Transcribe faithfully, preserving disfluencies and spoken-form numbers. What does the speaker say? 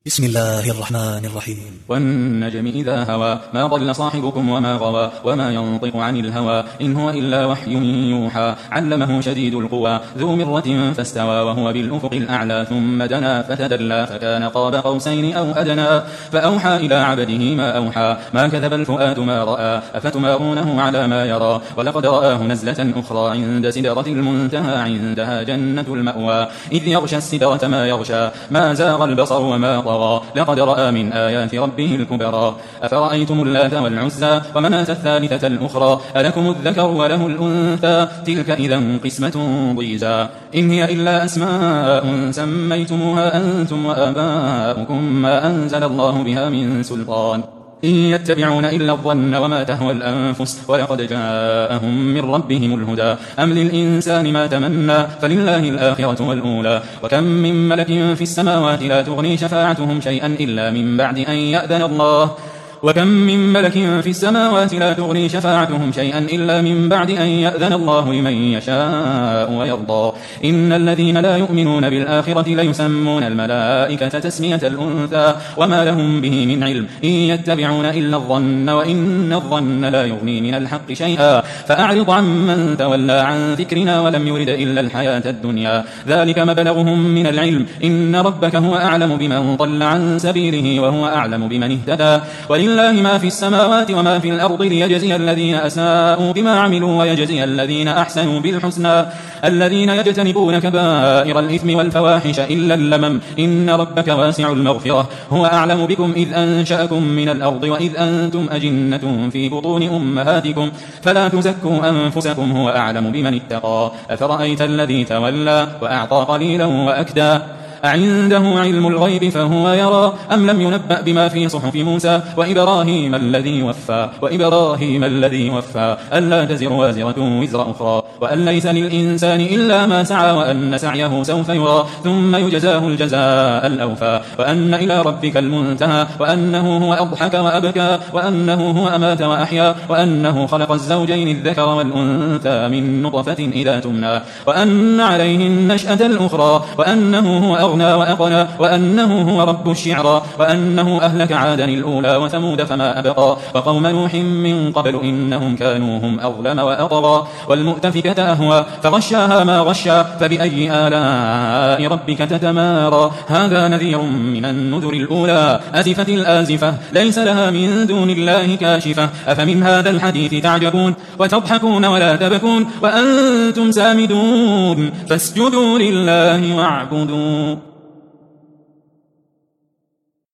بسم الله الرحمن الرحيم. والنجم إذا هوى ما ضل صاحبكم وما غوى وما ينطق عن الهوى إن هو إلا وحي يوحى علمه شديد القوى ذو مرة فاستوى وهو بالأفق الأعلى ثم دنا فتدلى فكان قاب قوسين أو أدنى فأوحى إلى عبده ما أوحى ما كذب الفؤاد ما رأى أفتمارونه على ما يرى ولقد رآه نزلة أخرى عند سدرة المنتهى عندها جنة المأوى إذ يغشى السدرة ما يغشى ما زاغ البصر وما طغى لقد رأى من آيات ربه الكبرى أفرأيتم اللات والعزى ومناة الثالثة الأخرى ألكم الذكر وله الأنثى تلك إذا قسمة ضيزى إن هي إلا أسماء سميتموها أنتم وآباؤكم ما أنزل الله بها من سلطان إن يتبعون إلا الظن وما تهوى الأنفس ولقد جاءهم من ربهم الهدى أم للإنسان ما تمنى فلله الآخرة والأولى وكم من ملك في السماوات لا تغني شفاعتهم شيئا إلا من بعد أن يأذن الله وكم من ملك في السماوات لا تغني شفاعتهم شيئا إلا من بعد أن يأذن الله لمن يشاء ويرضى إن الذين لا يؤمنون بالآخرة ليسمون الملائكة تسمية الأنثى وما لهم به من علم إن يتبعون إلا الظن وإن الظن لا يغني من الحق شيئا فأعرض عمن تولى عن ذكرنا ولم يرد إلا الحياة الدنيا ذلك مبلغهم من العلم إن ربك هو أعلم بمن ضل عن سبيله وهو أعلم بمن اهتدى ولله ما في السماوات وما في الأرض ليجزي الذين أساءوا بما عملوا ويجزي الذين أحسنوا بالحسنى الذين يجتنبون كبائر الإثم والفواحش إلا اللمم إن ربك واسع المغفرة هو أعلم بكم إذ أنشأكم من الأرض وإذ أنتم أجنة في بطون أمهاتكم فلا تزكوا أنفسكم هو أعلم بمن اتقى أفرأيت الذي تولى وأعطى قليلا وأكدى أعنده علم الغيب فهو يرى أم لم ينبأ بما في صحف موسى وإبراهيم الذي وفى وإبراهيم الذي وفى ألا تزر وازرة وزر أخرى وأن ليس للإنسان إلا ما سعى وأن سعيه سوف يرى ثم يجزاه الجزاء الأوفى وأن إلى ربك المنتهى وأنه هو أضحك وأبكى وأنه هو أمات وأحيا وأنه خلق الزوجين الذكر والأنثى من نطفة إذا تمنى وأن عليه النشأة الأخرى وأنه هو أغنى وأقنى وأنه هو رب الشعرى وأنه أهلك عادا الأولى وثمود فما أبقى وقوم نوح من قبل إنهم كانوا هم أظلم وأطغى والمؤتفكة أهوى فغشاها ما غشى فبأي آلاء ربك تتمارى هذا نذير من النذر الأولى أزفت الآزفة ليس لها من دون الله كاشفة أفمن هذا الحديث تعجبون وتضحكون ولا تبكون وأنتم سامدون فاسجدوا لله واعبدوا